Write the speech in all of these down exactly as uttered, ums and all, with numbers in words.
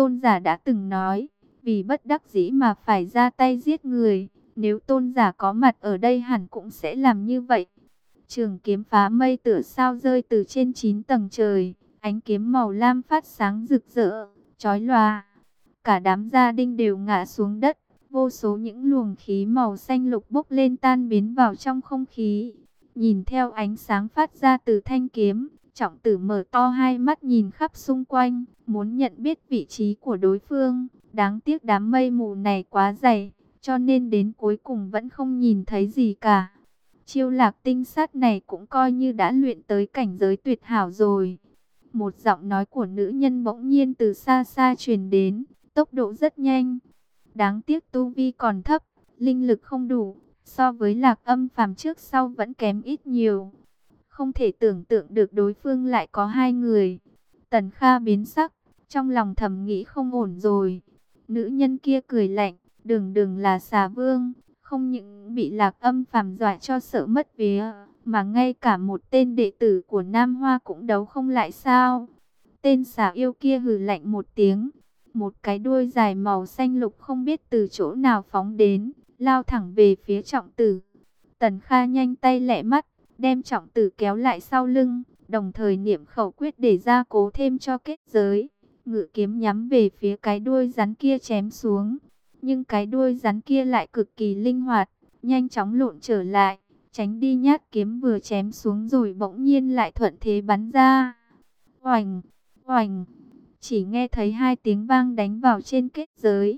tôn giả đã từng nói, vì bất đắc dĩ mà phải ra tay giết người. Nếu tôn giả có mặt ở đây hẳn cũng sẽ làm như vậy. Trường kiếm phá mây tựa sao rơi từ trên chín tầng trời. Ánh kiếm màu lam phát sáng rực rỡ, chói lòa. Cả đám gia đinh đều ngã xuống đất. Vô số những luồng khí màu xanh lục bốc lên tan biến vào trong không khí. Nhìn theo ánh sáng phát ra từ thanh kiếm, Trọng Tử mở to hai mắt nhìn khắp xung quanh, muốn nhận biết vị trí của đối phương. Đáng tiếc đám mây mù này quá dày, cho nên đến cuối cùng vẫn không nhìn thấy gì cả. Chiêu Lạc tinh sát này cũng coi như đã luyện tới cảnh giới tuyệt hảo rồi. Một giọng nói của nữ nhân bỗng nhiên từ xa xa truyền đến, tốc độ rất nhanh. Đáng tiếc tu vi còn thấp, linh lực không đủ, so với Lạc Âm phàm trước sau vẫn kém ít nhiều. Không thể tưởng tượng được đối phương lại có hai người. Tần Kha biến sắc, trong lòng thầm nghĩ không ổn rồi. Nữ nhân kia cười lạnh, đường đường là xà vương, không những bị Lạc Âm phàm dọa cho sợ mất vía, mà ngay cả một tên đệ tử của Nam Hoa cũng đấu không lại sao. Tên xà yêu kia hừ lạnh một tiếng, một cái đuôi dài màu xanh lục không biết từ chỗ nào phóng đến, lao thẳng về phía Trọng Tử. Tần Kha nhanh tay lẹ mắt, đem Trọng Tử kéo lại sau lưng, đồng thời niệm khẩu quyết để gia cố thêm cho kết giới. Ngự kiếm nhắm về phía cái đuôi rắn kia chém xuống. Nhưng cái đuôi rắn kia lại cực kỳ linh hoạt, nhanh chóng lộn trở lại, tránh đi nhát kiếm vừa chém xuống rồi bỗng nhiên lại thuận thế bắn ra. Oành, oành, chỉ nghe thấy hai tiếng vang đánh vào trên kết giới.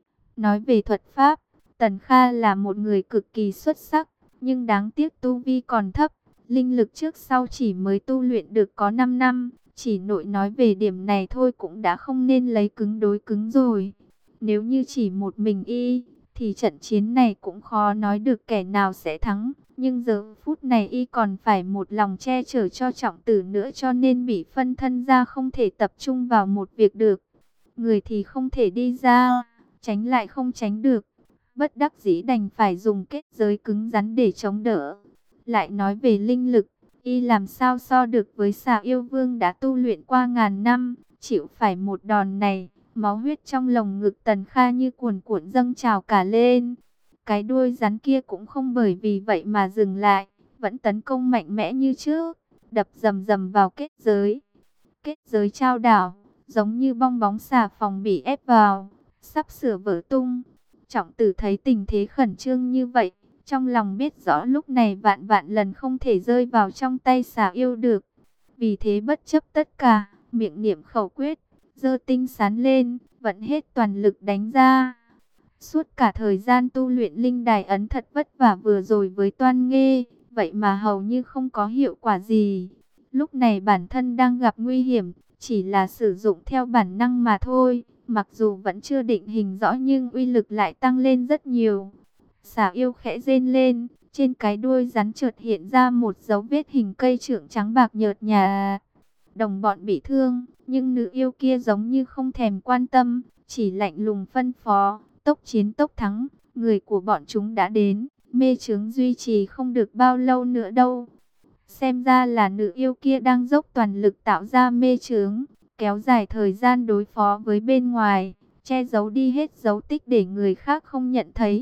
Nói về thuật pháp, Tần Kha là một người cực kỳ xuất sắc, nhưng đáng tiếc tu vi còn thấp, linh lực trước sau chỉ mới tu luyện được có năm năm, chỉ nội nói về điểm này thôi cũng đã không nên lấy cứng đối cứng rồi. Nếu như chỉ một mình y, thì trận chiến này cũng khó nói được kẻ nào sẽ thắng. Nhưng giờ phút này y còn phải một lòng che chở cho Trọng Tử nữa, cho nên bị phân thân ra không thể tập trung vào một việc được. Người thì không thể đi ra, tránh lại không tránh được. Bất đắc dĩ đành phải dùng kết giới cứng rắn để chống đỡ. Lại nói về linh lực, y làm sao so được với xà yêu vương đã tu luyện qua ngàn năm, chịu phải một đòn này. Máu huyết trong lồng ngực Tần Kha như cuồn cuộn dâng trào cả lên. Cái đuôi rắn kia cũng không bởi vì vậy mà dừng lại, vẫn tấn công mạnh mẽ như trước, đập rầm rầm vào kết giới. Kết giới trao đảo, giống như bong bóng xà phòng bị ép vào, sắp sửa vỡ tung. Trọng Tử thấy tình thế khẩn trương như vậy, trong lòng biết rõ lúc này vạn vạn lần không thể rơi vào trong tay xà yêu được. Vì thế bất chấp tất cả, miệng niệm khẩu quyết, giơ tinh sán lên, vận hết toàn lực đánh ra. Suốt cả thời gian tu luyện linh đài ấn thật vất vả vừa rồi với Toan Nghê, vậy mà hầu như không có hiệu quả gì. Lúc này bản thân đang gặp nguy hiểm, chỉ là sử dụng theo bản năng mà thôi. Mặc dù vẫn chưa định hình rõ nhưng uy lực lại tăng lên rất nhiều. Xà yêu khẽ rên lên, trên cái đuôi rắn chợt hiện ra một dấu vết hình cây trượng trắng bạc nhợt nhạt. Đồng bọn bị thương, nhưng nữ yêu kia giống như không thèm quan tâm, chỉ lạnh lùng phân phó, tốc chiến tốc thắng, người của bọn chúng đã đến, mê chướng duy trì không được bao lâu nữa đâu. Xem ra là nữ yêu kia đang dốc toàn lực tạo ra mê chướng, kéo dài thời gian đối phó với bên ngoài, che giấu đi hết dấu tích để người khác không nhận thấy.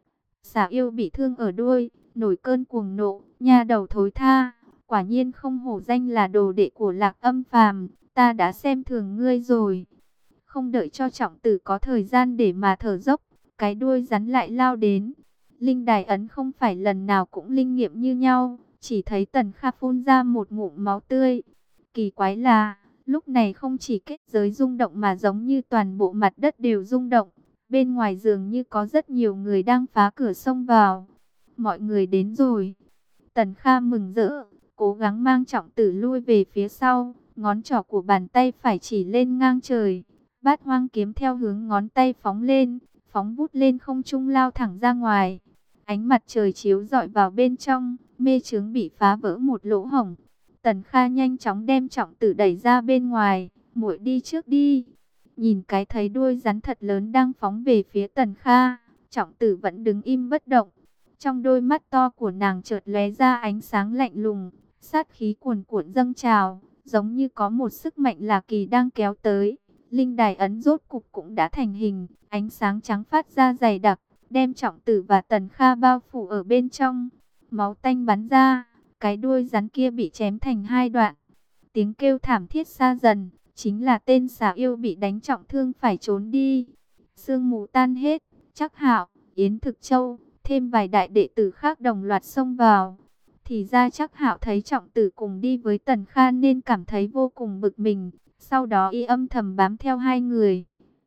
Xà yêu bị thương ở đuôi, nổi cơn cuồng nộ, nha đầu thối tha, quả nhiên không hổ danh là đồ đệ của Lạc Âm phàm, ta đã xem thường ngươi rồi. Không đợi cho Trọng Tử có thời gian để mà thở dốc, cái đuôi rắn lại lao đến. Linh đài ấn không phải lần nào cũng linh nghiệm như nhau, chỉ thấy Tần Kha phun ra một ngụm máu tươi. Kỳ quái là, lúc này không chỉ kết giới rung động mà giống như toàn bộ mặt đất đều rung động. Bên ngoài dường như có rất nhiều người đang phá cửa xông vào. Mọi người đến rồi. Tần Kha mừng rỡ, cố gắng mang Trọng Tử lui về phía sau. Ngón trỏ của bàn tay phải chỉ lên ngang trời. Bát hoang kiếm theo hướng ngón tay phóng lên, phóng vút lên không trung lao thẳng ra ngoài. Ánh mặt trời chiếu rọi vào bên trong, mê chướng bị phá vỡ một lỗ hổng. Tần Kha nhanh chóng đem Trọng Tử đẩy ra bên ngoài, muội đi trước đi. Nhìn cái thấy đuôi rắn thật lớn đang phóng về phía Tần Kha, Trọng Tử vẫn đứng im bất động. Trong đôi mắt to của nàng chợt lóe ra ánh sáng lạnh lùng, sát khí cuồn cuộn dâng trào, giống như có một sức mạnh lạ kỳ đang kéo tới. Linh đài ấn rốt cục cũng đã thành hình, ánh sáng trắng phát ra dày đặc, đem Trọng Tử và Tần Kha bao phủ ở bên trong. Máu tanh bắn ra, cái đuôi rắn kia bị chém thành hai đoạn. Tiếng kêu thảm thiết xa dần, chính là tên xà yêu bị đánh trọng thương phải trốn đi. Sương mù tan hết, Trác Hạo, Yến Thực Châu, thêm vài đại đệ tử khác đồng loạt xông vào. Thì ra Trác Hạo thấy Trọng Tử cùng đi với Tần Kha nên cảm thấy vô cùng bực mình. Sau đó y âm thầm bám theo hai người.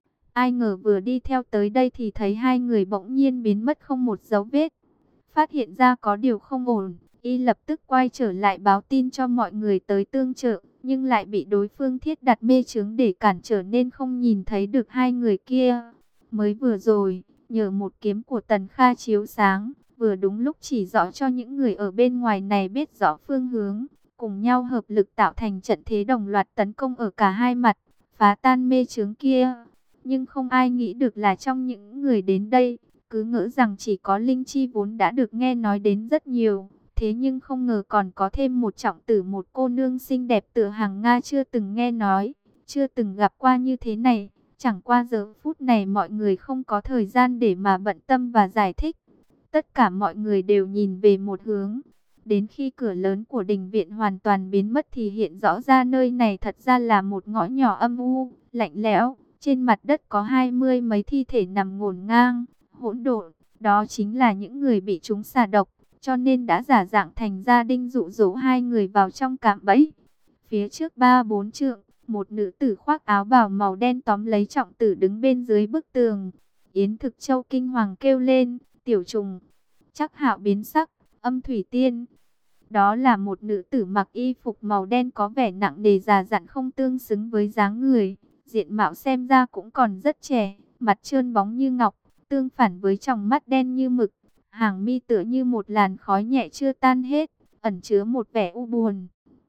Ai ngờ vừa đi theo tới đây thì thấy hai người bỗng nhiên biến mất không một dấu vết. Phát hiện ra có điều không ổn, y lập tức quay trở lại báo tin cho mọi người tới tương trợ, nhưng lại bị đối phương thiết đặt mê chướng để cản trở nên không nhìn thấy được hai người kia. Mới vừa rồi, nhờ một kiếm của Tần Kha chiếu sáng, vừa đúng lúc chỉ rõ cho những người ở bên ngoài này biết rõ phương hướng, cùng nhau hợp lực tạo thành trận thế đồng loạt tấn công ở cả hai mặt, phá tan mê chướng kia. Nhưng không ai nghĩ được là trong những người đến đây, cứ ngỡ rằng chỉ có Linh Chi vốn đã được nghe nói đến rất nhiều. Thế nhưng không ngờ còn có thêm một Trọng Tử, một cô nương xinh đẹp tựa hàng Nga chưa từng nghe nói, chưa từng gặp qua như thế này. Chẳng qua giờ phút này mọi người không có thời gian để mà bận tâm và giải thích. Tất cả mọi người đều nhìn về một hướng. Đến khi cửa lớn của đình viện hoàn toàn biến mất thì hiện rõ ra nơi này thật ra là một ngõ nhỏ âm u, lạnh lẽo. Trên mặt đất có hai mươi mấy thi thể nằm ngổn ngang, hỗn độn. Đó chính là những người bị trúng xà độc, cho nên đã giả dạng thành gia đình dụ dỗ hai người vào trong cạm bẫy. Phía trước ba bốn trượng, một nữ tử khoác áo bào màu đen tóm lấy Trọng Tử đứng bên dưới bức tường. Yến Thực Châu kinh hoàng kêu lên, tiểu trùng. Trác Hạo biến sắc, Âm Thủy Tiên. Đó là một nữ tử mặc y phục màu đen có vẻ nặng nề già dặn không tương xứng với dáng người. Diện mạo xem ra cũng còn rất trẻ, mặt trơn bóng như ngọc, tương phản với tròng mắt đen như mực. Hàng mi tựa như một làn khói nhẹ chưa tan hết, ẩn chứa một vẻ u buồn.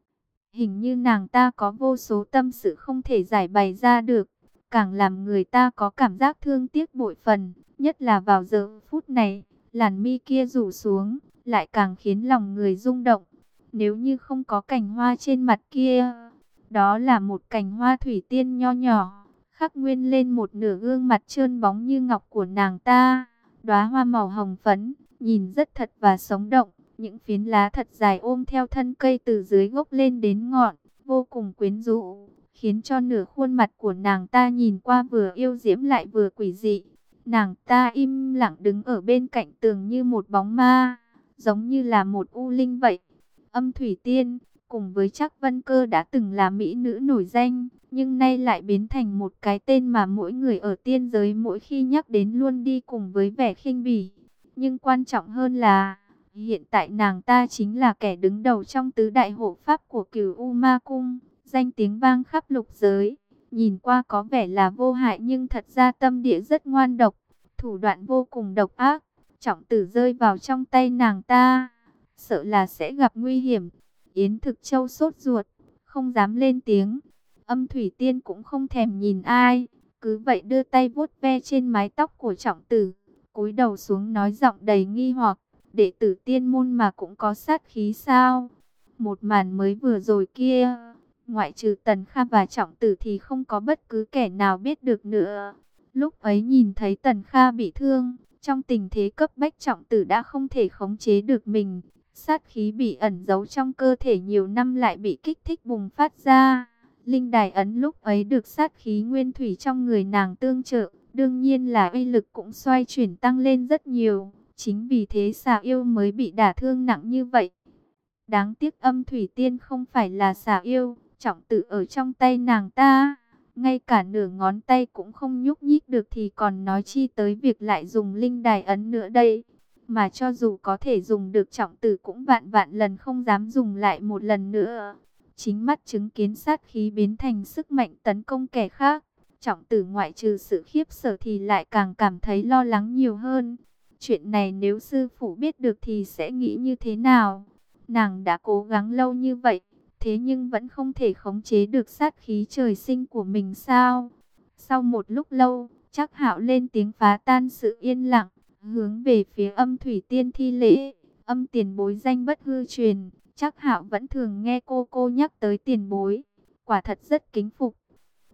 Hình như nàng ta có vô số tâm sự không thể giải bày ra được, càng làm người ta có cảm giác thương tiếc bội phần, nhất là vào giờ phút này, làn mi kia rủ xuống, lại càng khiến lòng người rung động. Nếu như không có cành hoa trên mặt kia, đó là một cành hoa thủy tiên nho nhỏ, khắc nguyên lên một nửa gương mặt trơn bóng như ngọc của nàng ta. Đóa hoa màu hồng phấn, nhìn rất thật và sống động. Những phiến lá thật dài ôm theo thân cây từ dưới gốc lên đến ngọn, vô cùng quyến rũ, khiến cho nửa khuôn mặt của nàng ta nhìn qua vừa yêu diễm lại vừa quỷ dị. Nàng ta im lặng đứng ở bên cạnh tường như một bóng ma, giống như là một u linh vậy. Âm Thủy Tiên, cùng với Trác Vân Cơ đã từng là mỹ nữ nổi danh, nhưng nay lại biến thành một cái tên mà mỗi người ở tiên giới mỗi khi nhắc đến luôn đi cùng với vẻ khinh bỉ. Nhưng quan trọng hơn là, hiện tại nàng ta chính là kẻ đứng đầu trong tứ đại hộ pháp của Cửu U Ma Cung, danh tiếng vang khắp lục giới. Nhìn qua có vẻ là vô hại nhưng thật ra tâm địa rất ngoan độc, thủ đoạn vô cùng độc ác. Trọng Tử rơi vào trong tay nàng ta, sợ là sẽ gặp nguy hiểm. Yến Thực Châu sốt ruột, không dám lên tiếng. Âm Thủy Tiên cũng không thèm nhìn ai, cứ vậy đưa tay vuốt ve trên mái tóc của Trọng Tử, cúi đầu xuống nói giọng đầy nghi hoặc, đệ tử tiên môn mà cũng có sát khí sao? Một màn mới vừa rồi kia, ngoại trừ Tần Kha và Trọng Tử thì không có bất cứ kẻ nào biết được nữa. Lúc ấy nhìn thấy Tần Kha bị thương, trong tình thế cấp bách Trọng Tử đã không thể khống chế được mình. Sát khí bị ẩn giấu trong cơ thể nhiều năm lại bị kích thích bùng phát ra. Linh đài ấn lúc ấy được sát khí nguyên thủy trong người nàng tương trợ, đương nhiên là uy lực cũng xoay chuyển tăng lên rất nhiều. Chính vì thế xà yêu mới bị đả thương nặng như vậy. Đáng tiếc Âm Thủy Tiên không phải là xà yêu, Trọng Tử ở trong tay nàng ta, ngay cả nửa ngón tay cũng không nhúc nhích được thì còn nói chi tới việc lại dùng linh đài ấn nữa đây. Mà cho dù có thể dùng được Trọng Tử cũng vạn vạn lần không dám dùng lại một lần nữa. Chính mắt chứng kiến sát khí biến thành sức mạnh tấn công kẻ khác, Trọng Tử ngoại trừ sự khiếp sợ thì lại càng cảm thấy lo lắng nhiều hơn. Chuyện này nếu sư phụ biết được thì sẽ nghĩ như thế nào? Nàng đã cố gắng lâu như vậy, thế nhưng vẫn không thể khống chế được sát khí trời sinh của mình sao? Sau một lúc lâu, Trác Hạo lên tiếng phá tan sự yên lặng, hướng về phía Âm Thủy Tiên thi lễ. Âm tiền bối danh bất hư truyền, Trác Hạo vẫn thường nghe cô cô nhắc tới tiền bối, quả thật rất kính phục.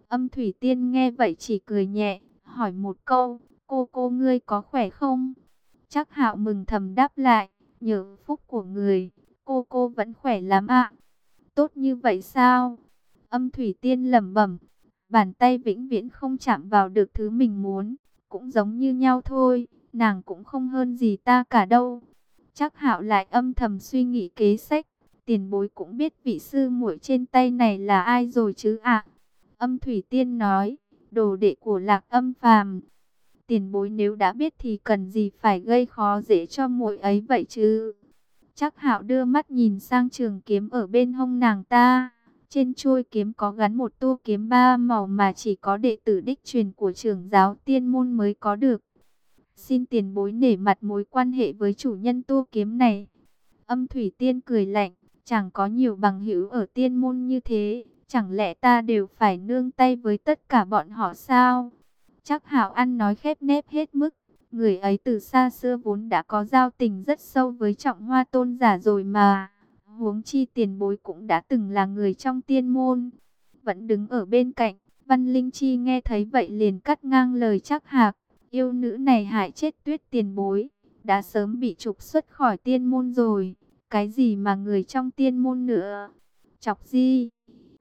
Âm Thủy Tiên nghe vậy chỉ cười nhẹ, hỏi một câu, cô cô ngươi có khỏe không? Trác Hạo mừng thầm đáp lại, nhờ phúc của người, cô cô vẫn khỏe lắm ạ. Tốt như vậy sao? Âm Thủy Tiên lẩm bẩm, bàn tay vĩnh viễn không chạm vào được thứ mình muốn, cũng giống như nhau thôi, nàng cũng không hơn gì ta cả đâu. Trác Hạo lại âm thầm suy nghĩ kế sách, tiền bối cũng biết vị sư muội trên tay này là ai rồi chứ ạ. Âm Thủy Tiên nói, đồ đệ của Lạc Âm Phàm. Tiền bối nếu đã biết thì cần gì phải gây khó dễ cho muội ấy vậy chứ. Trác Hạo đưa mắt nhìn sang trường kiếm ở bên hông nàng ta. Trên chuôi kiếm có gắn một tua kiếm ba màu mà chỉ có đệ tử đích truyền của trưởng giáo tiên môn mới có được. Xin tiền bối nể mặt mối quan hệ với chủ nhân tua kiếm này. Âm Thủy Tiên cười lạnh, chẳng có nhiều bằng hữu ở tiên môn như thế, chẳng lẽ ta đều phải nương tay với tất cả bọn họ sao? Trác Hạo ăn nói khép nép hết mức, người ấy từ xa xưa vốn đã có giao tình rất sâu với Trọng Hoa tôn giả rồi mà. Huống chi tiền bối cũng đã từng là người trong tiên môn. Vẫn đứng ở bên cạnh, Văn Linh Chi nghe thấy vậy liền cắt ngang lời Trác Hạc. Yêu nữ này hại chết Tuyết tiền bối, đã sớm bị trục xuất khỏi tiên môn rồi. Cái gì mà người trong tiên môn nữa? Chọc gì?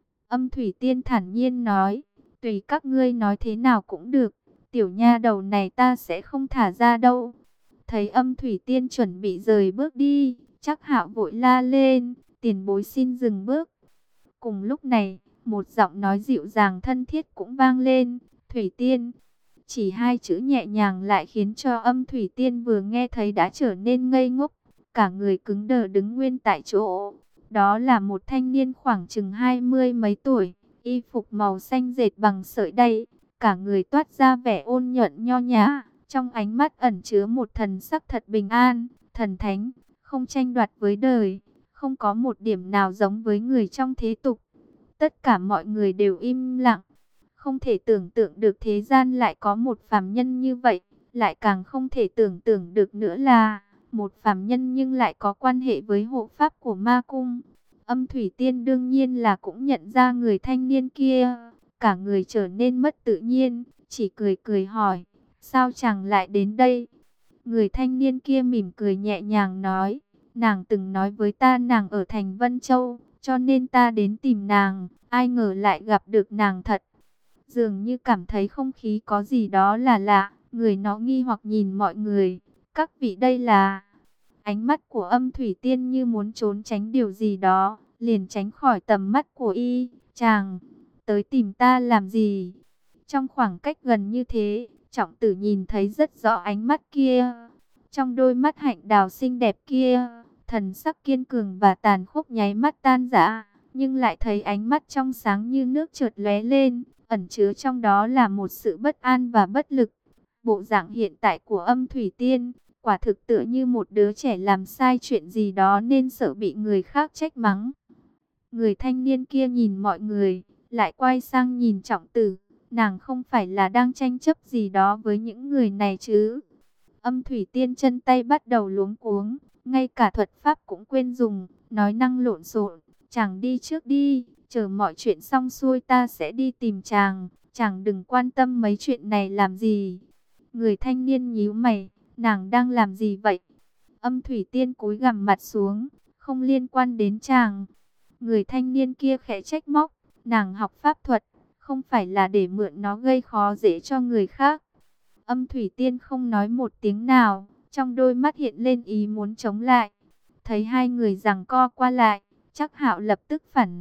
Âm Thủy Tiên thản nhiên nói, tùy các ngươi nói thế nào cũng được. Tiểu nha đầu này ta sẽ không thả ra đâu. Thấy Âm Thủy Tiên chuẩn bị rời bước đi, Trác Hạo vội la lên, tiền bối xin dừng bước. Cùng lúc này, một giọng nói dịu dàng thân thiết cũng vang lên, Thủy Tiên. Chỉ hai chữ nhẹ nhàng lại khiến cho Âm Thủy Tiên vừa nghe thấy đã trở nên ngây ngốc, cả người cứng đờ đứng nguyên tại chỗ. Đó là một thanh niên khoảng chừng hai mươi mấy tuổi, y phục màu xanh dệt bằng sợi đay, cả người toát ra vẻ ôn nhuận nho nhã, trong ánh mắt ẩn chứa một thần sắc thật bình an, thần thánh, không tranh đoạt với đời, không có một điểm nào giống với người trong thế tục. Tất cả mọi người đều im lặng, không thể tưởng tượng được thế gian lại có một phàm nhân như vậy, lại càng không thể tưởng tượng được nữa là một phàm nhân nhưng lại có quan hệ với hộ pháp của ma cung. Âm Thủy Tiên đương nhiên là cũng nhận ra người thanh niên kia, cả người trở nên mất tự nhiên, chỉ cười cười hỏi, sao chàng lại đến đây? Người thanh niên kia mỉm cười nhẹ nhàng nói, nàng từng nói với ta nàng ở thành Vân Châu, cho nên ta đến tìm nàng, ai ngờ lại gặp được nàng thật. Dường như cảm thấy không khí có gì đó là lạ, người nó nghi hoặc nhìn mọi người, các vị đây là... Ánh mắt của Âm Thủy Tiên như muốn trốn tránh điều gì đó, liền tránh khỏi tầm mắt của y. Chàng, tới tìm ta làm gì? Trong khoảng cách gần như thế, Trọng Tử nhìn thấy rất rõ ánh mắt kia. Trong đôi mắt hạnh đào xinh đẹp kia, thần sắc kiên cường và tàn khốc nháy mắt tan rã, nhưng lại thấy ánh mắt trong sáng như nước chợt lóe lên, ẩn chứa trong đó là một sự bất an và bất lực. Bộ dạng hiện tại của Âm Thủy Tiên, quả thực tựa như một đứa trẻ làm sai chuyện gì đó nên sợ bị người khác trách mắng. Người thanh niên kia nhìn mọi người, lại quay sang nhìn Trọng Tử, nàng không phải là đang tranh chấp gì đó với những người này chứ? Âm Thủy Tiên chân tay bắt đầu luống cuống, ngay cả thuật pháp cũng quên dùng, nói năng lộn xộn, chàng đi trước đi, chờ mọi chuyện xong xuôi ta sẽ đi tìm chàng, chàng đừng quan tâm mấy chuyện này làm gì. Người thanh niên nhíu mày, nàng đang làm gì vậy? Âm Thủy Tiên cúi gằm mặt xuống, không liên quan đến chàng. Người thanh niên kia khẽ trách móc, nàng học pháp thuật, không phải là để mượn nó gây khó dễ cho người khác. Âm Thủy Tiên không nói một tiếng nào, trong đôi mắt hiện lên ý muốn chống lại. Thấy hai người giằng co qua lại, Trác Hạo lập tức phản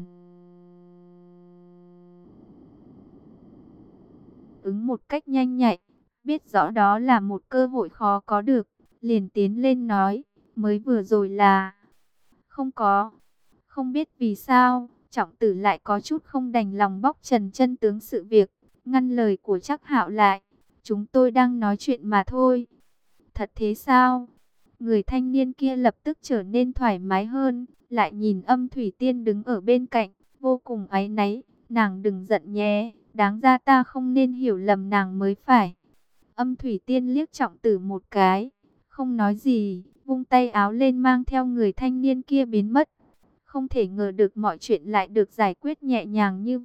ứng một cách nhanh nhạy, biết rõ đó là một cơ hội khó có được, liền tiến lên nói, mới vừa rồi là... Không có, không biết vì sao, Trọng Tử lại có chút không đành lòng bóc trần chân tướng sự việc, ngăn lời của Trác Hạo lại, chúng tôi đang nói chuyện mà thôi. Thật thế sao? Người thanh niên kia lập tức trở nên thoải mái hơn, lại nhìn Âm Thủy Tiên đứng ở bên cạnh, vô cùng áy náy, nàng đừng giận nhé, đáng ra ta không nên hiểu lầm nàng mới phải. Âm Thủy Tiên liếc Trọng Tử một cái, không nói gì, vung tay áo lên mang theo người thanh niên kia biến mất. Không thể ngờ được mọi chuyện lại được giải quyết nhẹ nhàng như vậy,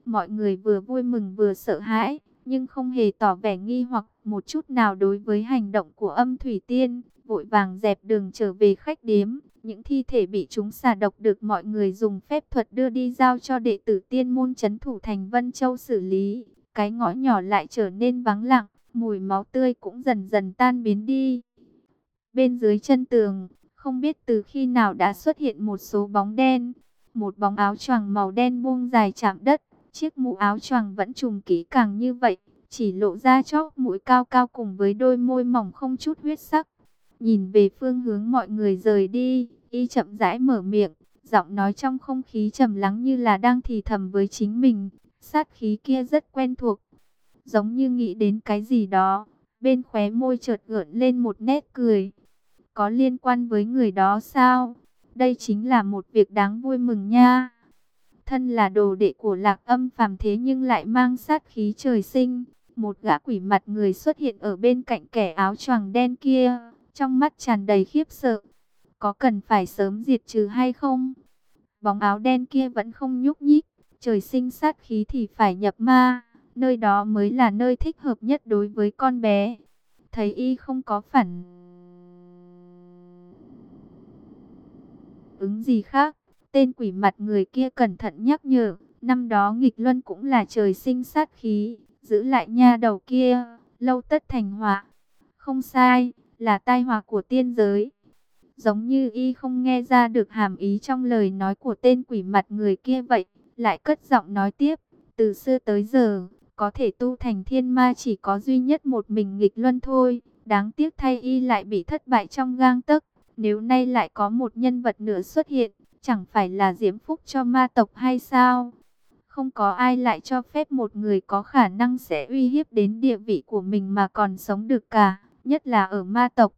Mọi người vừa vui mừng vừa sợ hãi, nhưng không hề tỏ vẻ nghi hoặc một chút nào đối với hành động của Âm Thủy Tiên, vội vàng dẹp đường trở về khách điếm. Những thi thể bị chúng xà độc được mọi người dùng phép thuật đưa đi giao cho đệ tử tiên môn trấn thủ thành Vân Châu xử lý. Cái ngõ nhỏ lại trở nên vắng lặng, mùi máu tươi cũng dần dần tan biến đi. Bên dưới chân tường, không biết từ khi nào đã xuất hiện một số bóng đen. Một bóng áo choàng màu đen buông dài chạm đất, chiếc mũ áo choàng vẫn trùm kỹ càng như vậy, chỉ lộ ra chóp mũi cao cao cùng với đôi môi mỏng không chút huyết sắc. Nhìn về phương hướng mọi người rời đi, y chậm rãi mở miệng, giọng nói trong không khí trầm lắng như là đang thì thầm với chính mình. Sát khí kia rất quen thuộc, giống như nghĩ đến cái gì đó, bên khóe môi chợt gợn lên một nét cười. Có liên quan với người đó sao? Đây chính là một việc đáng vui mừng nha. Thân là đồ đệ của Lạc Âm phàm thế nhưng lại mang sát khí trời sinh. Một gã quỷ mặt người xuất hiện ở bên cạnh kẻ áo choàng đen kia, trong mắt tràn đầy khiếp sợ. Có cần phải sớm diệt trừ hay không? Bóng áo đen kia vẫn không nhúc nhích. Trời sinh sát khí thì phải nhập ma, nơi đó mới là nơi thích hợp nhất đối với con bé. Thấy y không có phản ứng gì khác, tên quỷ mặt người kia cẩn thận nhắc nhở, năm đó nghịch luân cũng là trời sinh sát khí, giữ lại nha đầu kia, lâu tất thành họa. Không sai, là tai họa của tiên giới. Giống như y không nghe ra được hàm ý trong lời nói của tên quỷ mặt người kia vậy, lại cất giọng nói tiếp, từ xưa tới giờ, có thể tu thành thiên ma chỉ có duy nhất một mình nghịch luân thôi, đáng tiếc thay y lại bị thất bại trong gang tấc. Nếu nay lại có một nhân vật nữa xuất hiện, chẳng phải là diễm phúc cho ma tộc hay sao? Không có ai lại cho phép một người có khả năng sẽ uy hiếp đến địa vị của mình mà còn sống được cả, nhất là ở ma tộc.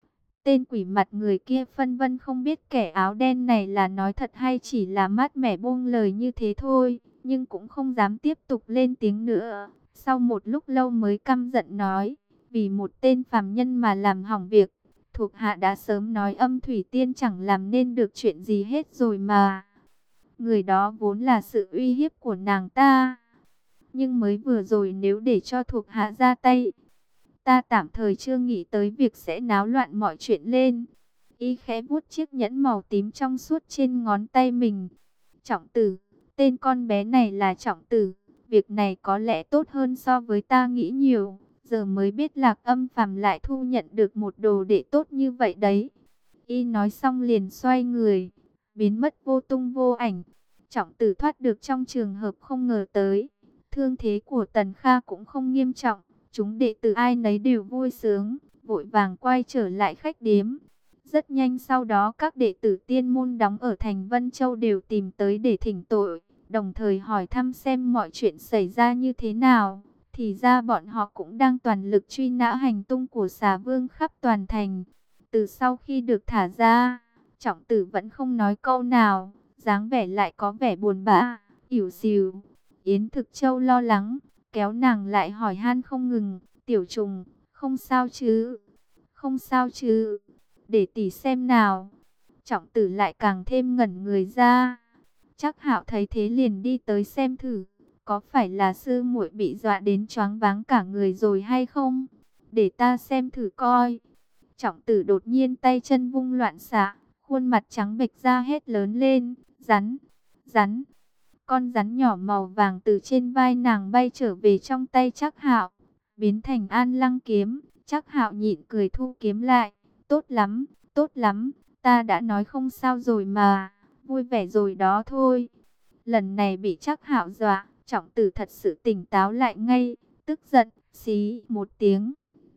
Tên quỷ mặt người kia phân vân không biết kẻ áo đen này là nói thật hay chỉ là mát mẻ buông lời như thế thôi, nhưng cũng không dám tiếp tục lên tiếng nữa. Sau một lúc lâu mới căm giận nói, vì một tên phàm nhân mà làm hỏng việc, thuộc hạ đã sớm nói Âm Thủy Tiên chẳng làm nên được chuyện gì hết rồi mà. Người đó vốn là sự uy hiếp của nàng ta, nhưng mới vừa rồi nếu để cho thuộc hạ ra tay, ta tạm thời chưa nghĩ tới việc sẽ náo loạn mọi chuyện lên. Y khẽ vuốt chiếc nhẫn màu tím trong suốt trên ngón tay mình. Trọng tử, tên con bé này là Trọng tử. Việc này có lẽ tốt hơn so với ta nghĩ nhiều. Giờ mới biết Lạc Âm phàm lại thu nhận được một đồ đệ tốt như vậy đấy. Y nói xong liền xoay người, biến mất vô tung vô ảnh. Trọng tử thoát được trong trường hợp không ngờ tới. Thương thế của Tần Kha cũng không nghiêm trọng. Chúng đệ tử ai nấy đều vui sướng, vội vàng quay trở lại khách điếm. Rất nhanh sau đó các đệ tử tiên môn đóng ở thành Vân Châu đều tìm tới để thỉnh tội, đồng thời hỏi thăm xem mọi chuyện xảy ra như thế nào. Thì ra bọn họ cũng đang toàn lực truy nã hành tung của xà vương khắp toàn thành. Từ sau khi được thả ra, Trọng tử vẫn không nói câu nào, dáng vẻ lại có vẻ buồn bã, ỉu xìu. Yến Thực Châu lo lắng, kéo nàng lại hỏi han không ngừng, tiểu trùng, không sao chứ, không sao chứ, để tỷ xem nào. Trọng tử lại càng thêm ngẩn người ra. Chắc Hạo thấy thế liền đi tới xem thử, có phải là sư muội bị dọa đến choáng váng cả người rồi hay không? Để ta xem thử coi. Trọng tử đột nhiên tay chân vung loạn xạ, khuôn mặt trắng bệch ra hét lớn lên, rắn, rắn. Con rắn nhỏ màu vàng từ trên vai nàng bay trở về trong tay Trác Hạo, biến thành An Lăng kiếm. Trác Hạo nhịn cười thu kiếm lại, tốt lắm, tốt lắm, ta đã nói không sao rồi mà, vui vẻ rồi đó thôi. Lần này bị Trác Hạo dọa, Trọng tử thật sự tỉnh táo lại ngay, tức giận, xí một tiếng.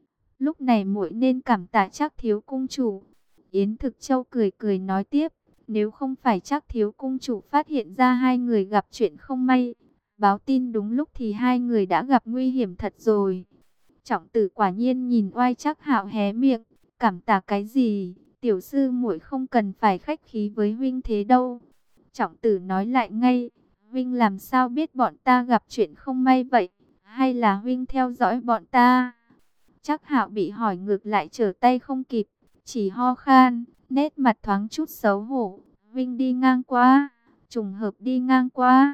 Lúc này muội nên cảm tạ Trác thiếu cung chủ. Yến Thực Châu cười cười nói tiếp, nếu không phải Trác thiếu cung chủ phát hiện ra hai người gặp chuyện không may, báo tin đúng lúc thì hai người đã gặp nguy hiểm thật rồi. Trọng tử quả nhiên nhìn oai Trác Hạo hé miệng, cảm tạ cái gì, tiểu sư muội không cần phải khách khí với huynh thế đâu. Trọng tử nói lại ngay, huynh làm sao biết bọn ta gặp chuyện không may vậy, hay là huynh theo dõi bọn ta? Trác Hạo bị hỏi ngược lại trở tay không kịp, chỉ ho khan, nét mặt thoáng chút xấu hổ. Vinh đi ngang qua, trùng hợp đi ngang qua,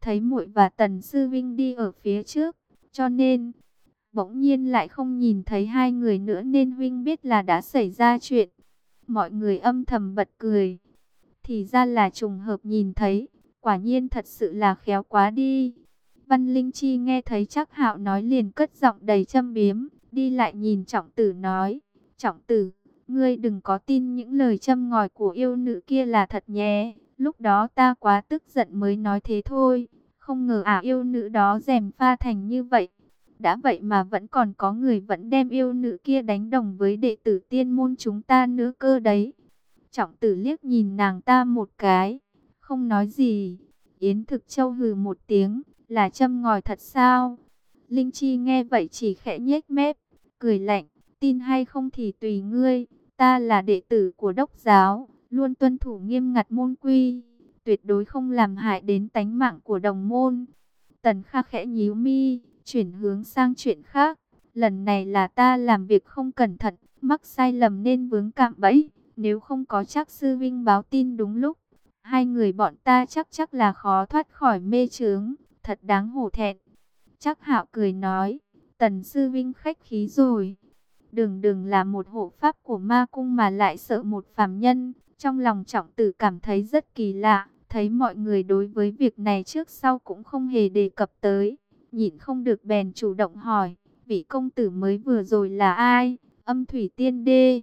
thấy muội và Tần sư vinh đi ở phía trước, cho nên bỗng nhiên lại không nhìn thấy hai người nữa, nên huynh biết là đã xảy ra chuyện. Mọi người âm thầm bật cười. Thì ra là trùng hợp nhìn thấy, quả nhiên thật sự là khéo quá đi. Văn Linh Chi nghe thấy Trác Hạo nói liền cất giọng đầy châm biếm, đi lại nhìn Trọng Tử nói: Trọng Tử, ngươi đừng có tin những lời châm ngòi của yêu nữ kia là thật nhé. Lúc đó ta quá tức giận mới nói thế thôi, không ngờ à yêu nữ đó gièm pha thành như vậy. Đã vậy mà vẫn còn có người vẫn đem yêu nữ kia đánh đồng với đệ tử tiên môn chúng ta nữa cơ đấy. Trọng Tử liếc nhìn nàng ta một cái, không nói gì. Yến Thực Châu hừ một tiếng, là châm ngòi thật sao? Linh Chi nghe vậy chỉ khẽ nhếch mép, cười lạnh, tin hay không thì tùy ngươi. Ta là đệ tử của Đốc giáo, luôn tuân thủ nghiêm ngặt môn quy, tuyệt đối không làm hại đến tánh mạng của đồng môn. Tần Kha khẽ nhíu mi, chuyển hướng sang chuyện khác. Lần này là ta làm việc không cẩn thận, mắc sai lầm nên vướng cạm bẫy. Nếu không có Trác sư vinh báo tin đúng lúc, hai người bọn ta chắc chắc là khó thoát khỏi mê chướng, thật đáng hổ thẹn. Trác Hạo cười nói, Tần sư vinh khách khí rồi. Đường đường là một hộ pháp của ma cung mà lại sợ một phàm nhân. Trong lòng Trọng Tử cảm thấy rất kỳ lạ, thấy mọi người đối với việc này trước sau cũng không hề đề cập tới. Nhịn không được bèn chủ động hỏi, vị công tử mới vừa rồi là ai? Âm Thủy Tiên Đê.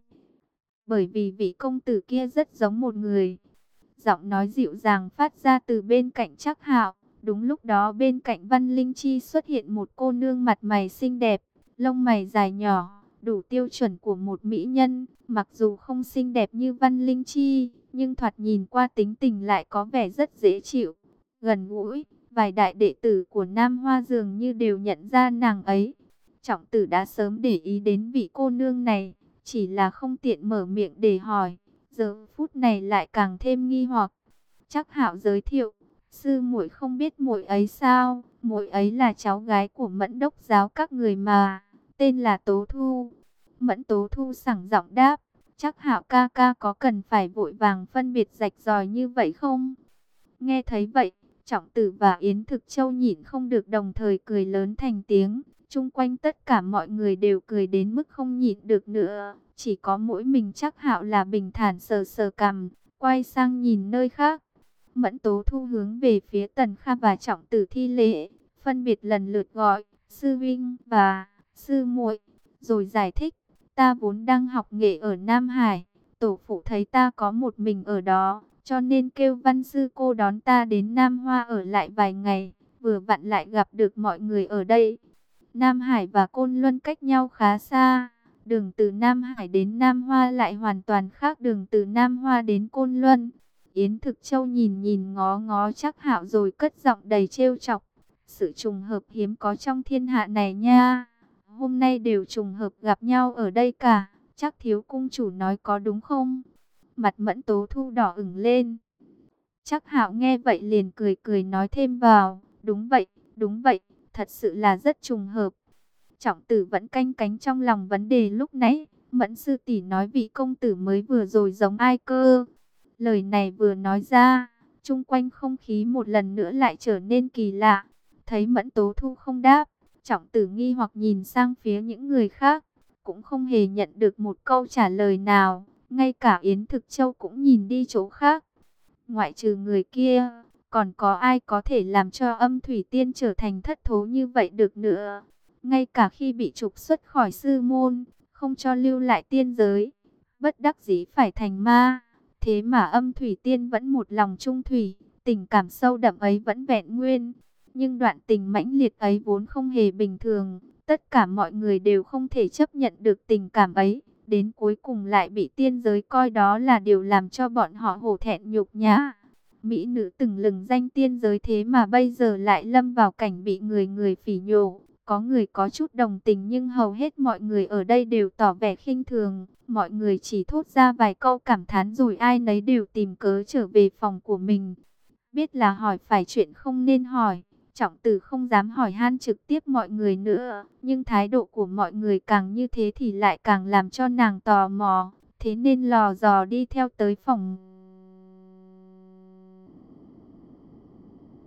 Bởi vì vị công tử kia rất giống một người. Giọng nói dịu dàng phát ra từ bên cạnh Trác Hạo. Đúng lúc đó bên cạnh Văn Linh Chi xuất hiện một cô nương mặt mày xinh đẹp, lông mày dài nhỏ, đủ tiêu chuẩn của một mỹ nhân. Mặc dù không xinh đẹp như Văn Linh Chi, nhưng thoạt nhìn qua tính tình lại có vẻ rất dễ chịu, gần gũi. Vài đại đệ tử của Nam Hoa dường như đều nhận ra nàng ấy. Trọng Tử đã sớm để ý đến vị cô nương này, chỉ là không tiện mở miệng để hỏi. Giờ phút này lại càng thêm nghi hoặc. Trác Hạo giới thiệu, sư muội không biết muội ấy sao? Muội ấy là cháu gái của Mẫn Đốc giáo các người mà, tên là Tố Thu. Mẫn Tố Thu sảng giọng đáp, Trác Hạo ca ca có cần phải vội vàng phân biệt rạch ròi như vậy không? Nghe thấy vậy, Trọng Tử và Yến Thực Châu nhịn không được đồng thời cười lớn thành tiếng. Chung quanh tất cả mọi người đều cười đến mức không nhịn được nữa. Chỉ có mỗi mình Trác Hạo là bình thản sờ sờ cằm, quay sang nhìn nơi khác. Mẫn Tố Thu hướng về phía Tần Kha và Trọng Tử thi lễ, phân biệt lần lượt gọi sư vinh và sư muội, rồi giải thích, ta vốn đang học nghệ ở Nam Hải, tổ phụ thấy ta có một mình ở đó, cho nên kêu Văn sư cô đón ta đến Nam Hoa ở lại vài ngày, vừa vặn lại gặp được mọi người ở đây. Nam Hải và Côn Luân cách nhau khá xa, đường từ Nam Hải đến Nam Hoa lại hoàn toàn khác đường từ Nam Hoa đến Côn Luân. Yến Thực Châu nhìn nhìn ngó ngó Trác Hạo rồi cất giọng đầy trêu chọc, sự trùng hợp hiếm có trong thiên hạ này nha. Hôm nay đều trùng hợp gặp nhau ở đây cả, Trác thiếu cung chủ nói có đúng không? Mặt Mẫn Tố Thu đỏ ửng lên. Trác Hạo nghe vậy liền cười cười nói thêm vào, đúng vậy, đúng vậy, thật sự là rất trùng hợp. Trọng Tử vẫn canh cánh trong lòng vấn đề lúc nãy, Mẫn sư tỷ nói vị công tử mới vừa rồi giống ai cơ? Lời này vừa nói ra, chung quanh không khí một lần nữa lại trở nên kỳ lạ. Thấy Mẫn Tố Thu không đáp, Trọng Tử nghi hoặc nhìn sang phía những người khác, cũng không hề nhận được một câu trả lời nào. Ngay cả Yến Thực Châu cũng nhìn đi chỗ khác. Ngoại trừ người kia, còn có ai có thể làm cho Âm Thủy Tiên trở thành thất thố như vậy được nữa? Ngay cả khi bị trục xuất khỏi sư môn, không cho lưu lại tiên giới, bất đắc dĩ phải thành ma. Thế mà Âm Thủy Tiên vẫn một lòng trung thủy, tình cảm sâu đậm ấy vẫn vẹn nguyên. Nhưng đoạn tình mãnh liệt ấy vốn không hề bình thường. Tất cả mọi người đều không thể chấp nhận được tình cảm ấy. Đến cuối cùng lại bị tiên giới coi đó là điều làm cho bọn họ hổ thẹn nhục nhã. Mỹ nữ từng lừng danh tiên giới thế mà bây giờ lại lâm vào cảnh bị người người phỉ nhổ. Có người có chút đồng tình nhưng hầu hết mọi người ở đây đều tỏ vẻ khinh thường. Mọi người chỉ thốt ra vài câu cảm thán rồi ai nấy đều tìm cớ trở về phòng của mình. Biết là hỏi phải chuyện không nên hỏi, Trọng Tử không dám hỏi han trực tiếp mọi người nữa. Nhưng thái độ của mọi người càng như thế thì lại càng làm cho nàng tò mò. Thế nên lò dò đi theo tới phòng.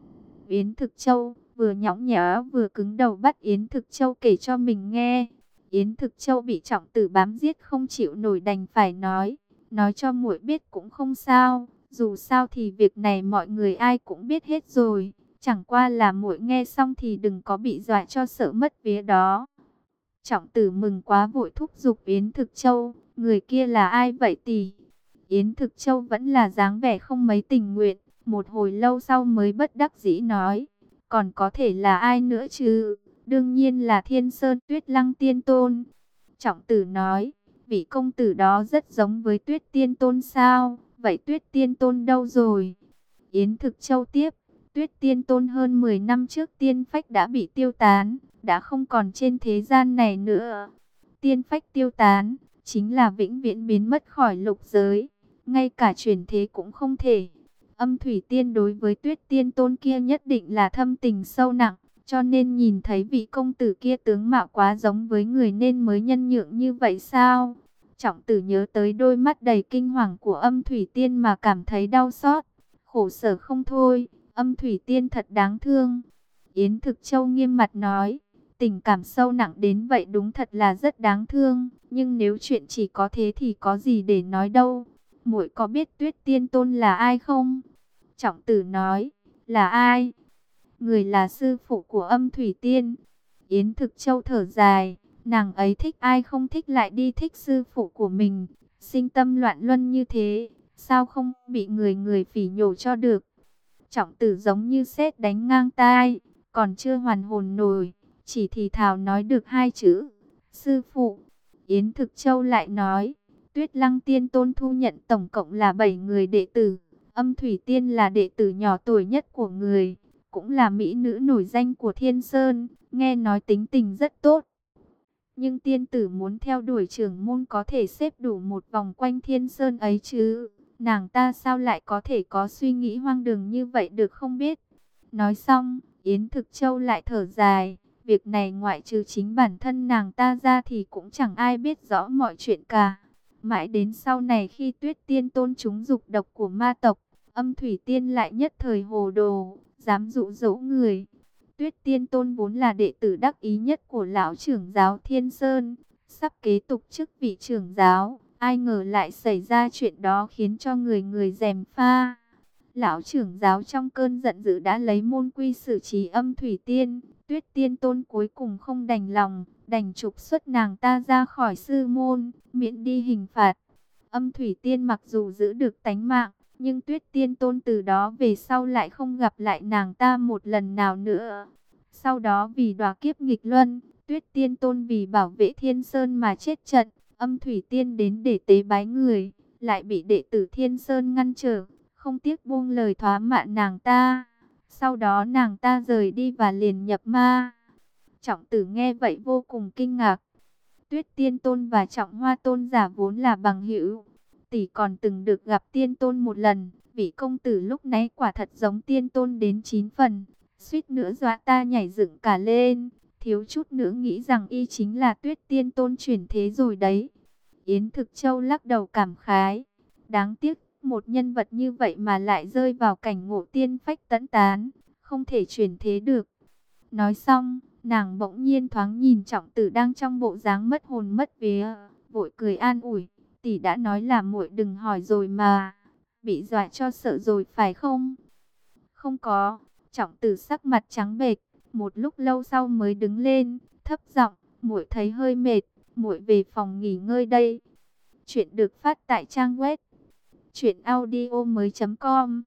Yến Thực Châu, vừa nhõng nhẽo vừa cứng đầu bắt Yến Thực Châu kể cho mình nghe. Yến Thực Châu bị Trọng Tử bám giết không chịu nổi đành phải nói, nói cho muội biết cũng không sao, dù sao thì việc này mọi người ai cũng biết hết rồi, chẳng qua là muội nghe xong thì đừng có bị dọa cho sợ mất vía đó. Trọng Tử mừng quá vội thúc giục Yến Thực Châu, người kia là ai vậy tỷ? Yến Thực Châu vẫn là dáng vẻ không mấy tình nguyện, một hồi lâu sau mới bất đắc dĩ nói, còn có thể là ai nữa chứ? Đương nhiên là Thiên Sơn Tuyết Lăng Tiên Tôn. Trọng Tử nói, vị công tử đó rất giống với Tuyết Tiên Tôn sao? Vậy Tuyết Tiên Tôn đâu rồi? Yến Thực Châu tiếp, Tuyết Tiên Tôn hơn mười năm trước tiên phách đã bị tiêu tán, đã không còn trên thế gian này nữa. Tiên phách tiêu tán, chính là vĩnh viễn biến mất khỏi lục giới, ngay cả chuyển thế cũng không thể. Âm Thủy Tiên đối với Tuyết Tiên Tôn kia nhất định là thâm tình sâu nặng, cho nên nhìn thấy vị công tử kia tướng mạo quá giống với người nên mới nhân nhượng như vậy sao? Trọng Tử nhớ tới đôi mắt đầy kinh hoàng của Âm Thủy Tiên mà cảm thấy đau xót, khổ sở không thôi. Âm Thủy Tiên thật đáng thương. Yến Thực Châu nghiêm mặt nói, tình cảm sâu nặng đến vậy đúng thật là rất đáng thương, nhưng nếu chuyện chỉ có thế thì có gì để nói đâu. Muội có biết Tuyết Tiên Tôn là ai không? Trọng Tử nói, là ai? Người là sư phụ của Âm Thủy Tiên. Yến Thực Châu thở dài, nàng ấy thích ai không thích lại đi thích sư phụ của mình, sinh tâm loạn luân như thế, sao không bị người người phỉ nhổ cho được. Trọng Tử giống như sét đánh ngang tai, còn chưa hoàn hồn nổi, chỉ thì thào nói được hai chữ, sư phụ. Yến Thực Châu lại nói, Tuyết Lăng Tiên Tôn thu nhận tổng cộng là bảy người đệ tử, Âm Thủy Tiên là đệ tử nhỏ tuổi nhất của người, cũng là mỹ nữ nổi danh của Thiên Sơn, nghe nói tính tình rất tốt. Nhưng tiên tử muốn theo đuổi trưởng môn có thể xếp đủ một vòng quanh Thiên Sơn ấy chứ. Nàng ta sao lại có thể có suy nghĩ hoang đường như vậy được không biết. Nói xong, Yến Thực Châu lại thở dài. Việc này ngoại trừ chính bản thân nàng ta ra thì cũng chẳng ai biết rõ mọi chuyện cả. Mãi đến sau này khi Tuyết Tiên Tôn trúng dục độc của ma tộc, Âm Thủy Tiên lại nhất thời hồ đồ, dám dụ dỗ người. Tuyết Tiên Tôn vốn là đệ tử đắc ý nhất của lão trưởng giáo Thiên Sơn, sắp kế tục chức vị trưởng giáo. Ai ngờ lại xảy ra chuyện đó khiến cho người người gièm pha. Lão trưởng giáo trong cơn giận dữ đã lấy môn quy xử trí Âm Thủy Tiên. Tuyết Tiên Tôn cuối cùng không đành lòng, đành trục xuất nàng ta ra khỏi sư môn, miễn đi hình phạt. Âm Thủy Tiên mặc dù giữ được tánh mạng, nhưng Tuyết Tiên Tôn từ đó về sau lại không gặp lại nàng ta một lần nào nữa. Sau đó vì đọa kiếp nghịch luân, Tuyết Tiên Tôn vì bảo vệ Thiên Sơn mà chết trận. Âm Thủy Tiên đến để tế bái người, lại bị đệ tử Thiên Sơn ngăn trở, không tiếc buông lời thoá mạ nàng ta. Sau đó nàng ta rời đi và liền nhập ma. Trọng Tử nghe vậy vô cùng kinh ngạc. Tuyết Tiên Tôn và Trọng Hoa Tôn giả vốn là bằng hữu, tỷ còn từng được gặp Tiên Tôn một lần. Vị công tử lúc nãy quả thật giống Tiên Tôn đến chín phần, suýt nữa dọa ta nhảy dựng cả lên. Thiếu chút nữa nghĩ rằng y chính là Tuyết Tiên Tôn chuyển thế rồi đấy. Yến Thực Châu lắc đầu cảm khái. Đáng tiếc, một nhân vật như vậy mà lại rơi vào cảnh ngộ tiên phách tẫn tán, không thể chuyển thế được. Nói xong, nàng bỗng nhiên thoáng nhìn Trọng Tử đang trong bộ dáng mất hồn mất vía, vội cười an ủi, tỷ đã nói là muội đừng hỏi rồi mà, bị dọa cho sợ rồi phải không? Không có. Trọng Tử sắc mặt trắng bệch, một lúc lâu sau mới đứng lên, thấp giọng, muội thấy hơi mệt, muội về phòng nghỉ ngơi đây. Chuyện được phát tại trang web truyện audio mới.com.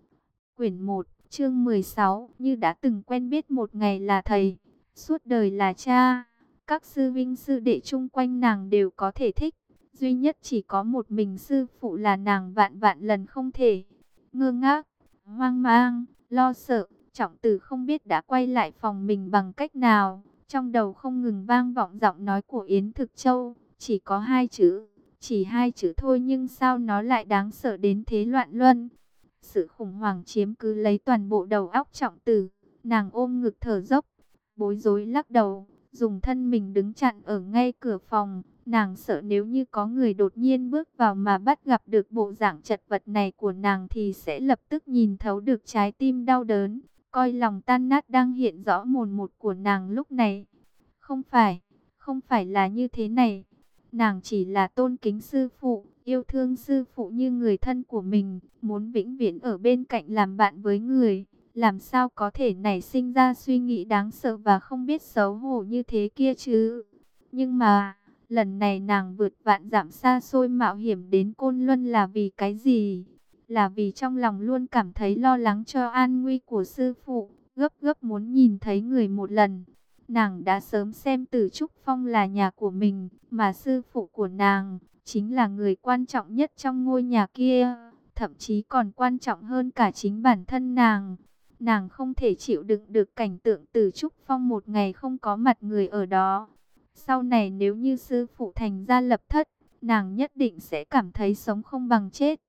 Quyển một, chương mười sáu, như đã từng quen biết một ngày là thầy, suốt đời là cha. Các sư vinh sư đệ chung quanh nàng đều có thể thích, duy nhất chỉ có một mình sư phụ là nàng vạn vạn lần không thể. Ngơ ngác, hoang mang, lo sợ, Trọng Tử không biết đã quay lại phòng mình bằng cách nào. Trong đầu không ngừng vang vọng giọng nói của Yến Thực Châu, chỉ có hai chữ, chỉ hai chữ thôi nhưng sao nó lại đáng sợ đến thế loạn luân. Sự khủng hoảng chiếm cứ lấy toàn bộ đầu óc Trọng Tử, nàng ôm ngực thở dốc, bối rối lắc đầu, dùng thân mình đứng chặn ở ngay cửa phòng. Nàng sợ nếu như có người đột nhiên bước vào mà bắt gặp được bộ dạng chật vật này của nàng thì sẽ lập tức nhìn thấu được trái tim đau đớn, coi lòng tan nát đang hiện rõ mồn một của nàng lúc này. Không phải, không phải là như thế này. Nàng chỉ là tôn kính sư phụ, yêu thương sư phụ như người thân của mình, muốn vĩnh viễn ở bên cạnh làm bạn với người. Làm sao có thể nảy sinh ra suy nghĩ đáng sợ và không biết xấu hổ như thế kia chứ. Nhưng mà, lần này nàng vượt vạn dặm xa xôi mạo hiểm đến Côn Luân là vì cái gì? Là vì trong lòng luôn cảm thấy lo lắng cho an nguy của sư phụ, gấp gấp muốn nhìn thấy người một lần. Nàng đã sớm xem Tử Trúc Phong là nhà của mình, mà sư phụ của nàng chính là người quan trọng nhất trong ngôi nhà kia, thậm chí còn quan trọng hơn cả chính bản thân nàng. Nàng không thể chịu đựng được cảnh tượng Tử Trúc Phong một ngày không có mặt người ở đó. Sau này nếu như sư phụ thành ra lập thất, nàng nhất định sẽ cảm thấy sống không bằng chết.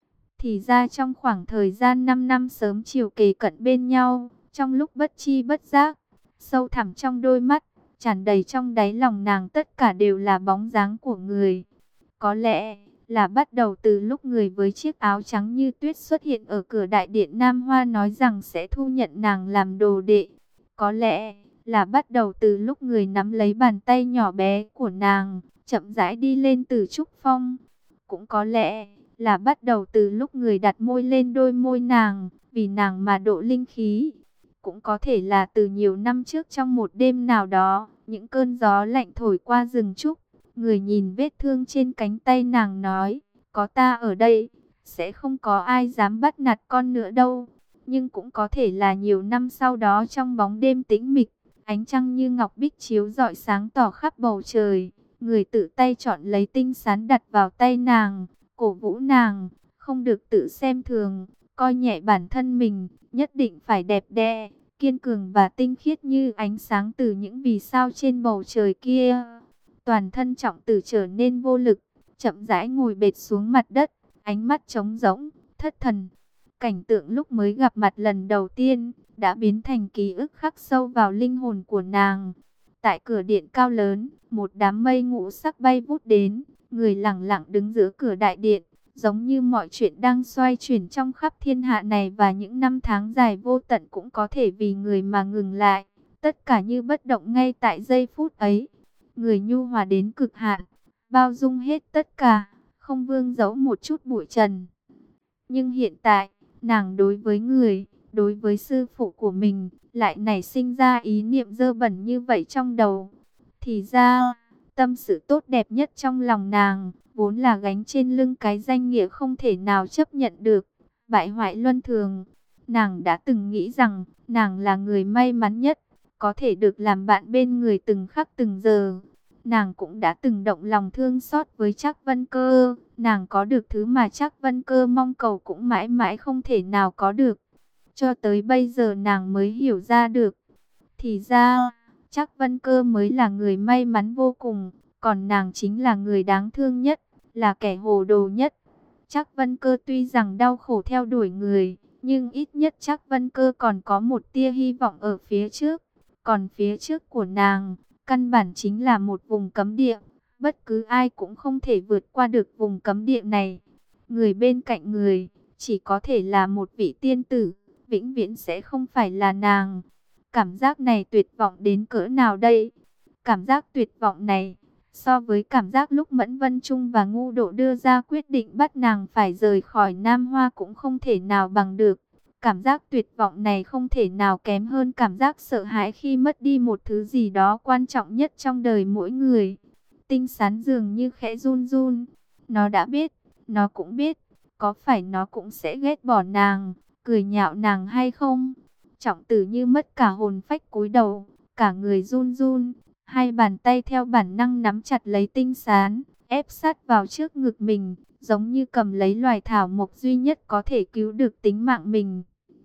Thì ra trong khoảng thời gian năm năm sớm chiều kề cận bên nhau, trong lúc bất chi bất giác, sâu thẳm trong đôi mắt, tràn đầy trong đáy lòng nàng tất cả đều là bóng dáng của người. Có lẽ là bắt đầu từ lúc người với chiếc áo trắng như tuyết xuất hiện ở cửa đại điện Nam Hoa nói rằng sẽ thu nhận nàng làm đồ đệ. Có lẽ là bắt đầu từ lúc người nắm lấy bàn tay nhỏ bé của nàng, chậm rãi đi lên từ trúc phong. Cũng có lẽ là bắt đầu từ lúc người đặt môi lên đôi môi nàng, vì nàng mà độ linh khí. Cũng có thể là từ nhiều năm trước trong một đêm nào đó, những cơn gió lạnh thổi qua rừng trúc. Người nhìn vết thương trên cánh tay nàng nói, có ta ở đây, sẽ không có ai dám bắt nạt con nữa đâu. Nhưng cũng có thể là nhiều năm sau đó trong bóng đêm tĩnh mịch, ánh trăng như ngọc bích chiếu rọi sáng tỏ khắp bầu trời. Người tự tay chọn lấy tinh sán đặt vào tay nàng, cổ vũ nàng, không được tự xem thường, coi nhẹ bản thân mình, nhất định phải đẹp đẽ, kiên cường và tinh khiết như ánh sáng từ những vì sao trên bầu trời kia. Toàn thân Trọng Tử trở nên vô lực, chậm rãi ngồi bệt xuống mặt đất, ánh mắt trống rỗng, thất thần. Cảnh tượng lúc mới gặp mặt lần đầu tiên đã biến thành ký ức khắc sâu vào linh hồn của nàng. Tại cửa điện cao lớn, một đám mây ngũ sắc bay vút đến, người lặng lặng đứng giữa cửa đại điện, giống như mọi chuyện đang xoay chuyển trong khắp thiên hạ này và những năm tháng dài vô tận cũng có thể vì người mà ngừng lại. Tất cả như bất động ngay tại giây phút ấy. Người nhu hòa đến cực hạn, bao dung hết tất cả, không vương giấu một chút bụi trần. Nhưng hiện tại, nàng đối với người, đối với sư phụ của mình, lại nảy sinh ra ý niệm dơ bẩn như vậy trong đầu. Thì ra, tâm sự tốt đẹp nhất trong lòng nàng, vốn là gánh trên lưng cái danh nghĩa không thể nào chấp nhận được, bại hoại luân thường. Nàng đã từng nghĩ rằng, nàng là người may mắn nhất, có thể được làm bạn bên người từng khắc từng giờ. Nàng cũng đã từng động lòng thương xót với Trác Vân Cơ. Nàng có được thứ mà Trác Vân Cơ mong cầu cũng mãi mãi không thể nào có được. Cho tới bây giờ nàng mới hiểu ra được. Thì ra, Trác Vân Cơ mới là người may mắn vô cùng. Còn nàng chính là người đáng thương nhất, là kẻ hồ đồ nhất. Trác Vân Cơ tuy rằng đau khổ theo đuổi người, nhưng ít nhất Trác Vân Cơ còn có một tia hy vọng ở phía trước. Còn phía trước của nàng, căn bản chính là một vùng cấm địa. Bất cứ ai cũng không thể vượt qua được vùng cấm địa này. Người bên cạnh người, chỉ có thể là một vị tiên tử, vĩnh viễn sẽ không phải là nàng. Cảm giác này tuyệt vọng đến cỡ nào đây? Cảm giác tuyệt vọng này, so với cảm giác lúc Mẫn Vân Trung và Ngu Độ đưa ra quyết định bắt nàng phải rời khỏi Nam Hoa cũng không thể nào bằng được. Cảm giác tuyệt vọng này không thể nào kém hơn cảm giác sợ hãi khi mất đi một thứ gì đó quan trọng nhất trong đời mỗi người. Tinh Sán dường như khẽ run run. Nó đã biết, nó cũng biết, có phải nó cũng sẽ ghét bỏ nàng, cười nhạo nàng hay không? Trọng Tử như mất cả hồn phách cúi đầu, cả người run run, hai bàn tay theo bản năng nắm chặt lấy Tinh Sán, ép sát vào trước ngực mình, giống như cầm lấy loài thảo mộc duy nhất có thể cứu được tính mạng mình.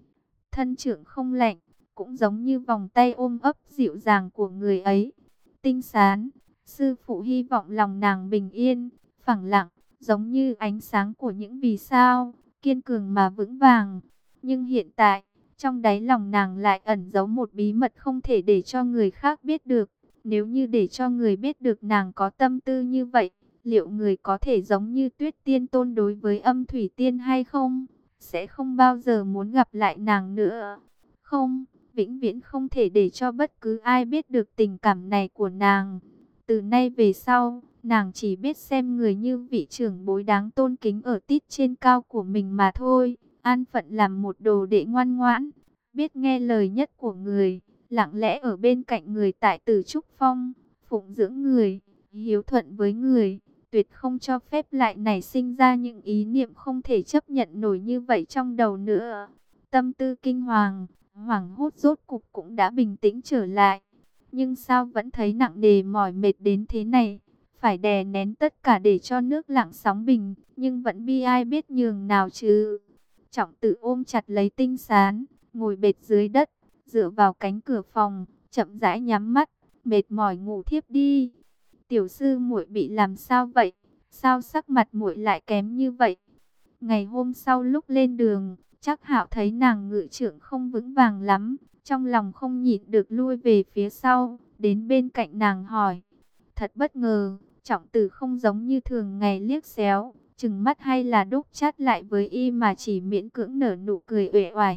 Thân trưởng không lạnh, cũng giống như vòng tay ôm ấp dịu dàng của người ấy. Tinh Sán, sư phụ hy vọng lòng nàng bình yên, phẳng lặng, giống như ánh sáng của những vì sao, kiên cường mà vững vàng. Nhưng hiện tại, trong đáy lòng nàng lại ẩn giấu một bí mật không thể để cho người khác biết được. Nếu như để cho người biết được nàng có tâm tư như vậy, liệu người có thể giống như Tuyết Tiên Tôn đối với Âm Thủy Tiên hay không? Sẽ không bao giờ muốn gặp lại nàng nữa. Không, vĩnh viễn không thể để cho bất cứ ai biết được tình cảm này của nàng. Từ nay về sau, nàng chỉ biết xem người như vị trưởng bối đáng tôn kính ở tít trên cao của mình mà thôi. An phận làm một đồ đệ ngoan ngoãn, biết nghe lời nhất của người, lặng lẽ ở bên cạnh người tại Tử Trúc Phong, phụng dưỡng người, hiếu thuận với người, tuyệt không cho phép lại nảy sinh ra những ý niệm không thể chấp nhận nổi như vậy trong đầu nữa. Tâm tư kinh hoàng, hoảng hốt rốt cục cũng đã bình tĩnh trở lại. Nhưng sao vẫn thấy nặng nề mỏi mệt đến thế này, phải đè nén tất cả để cho nước lặng sóng bình, nhưng vẫn bi ai biết nhường nào chứ. Trọng Tử ôm chặt lấy Tinh Sán, ngồi bệt dưới đất, dựa vào cánh cửa phòng, chậm rãi nhắm mắt, mệt mỏi ngủ thiếp đi. Tiểu sư muội bị làm sao vậy? Sao sắc mặt muội lại kém như vậy? Ngày hôm sau lúc lên đường, Trác Hạo thấy nàng ngự trưởng không vững vàng lắm, trong lòng không nhịn được lui về phía sau, đến bên cạnh nàng hỏi. Thật bất ngờ, Trọng Tử không giống như thường ngày liếc xéo, trừng mắt hay là đúc chát lại với y mà chỉ miễn cưỡng nở nụ cười uể oải.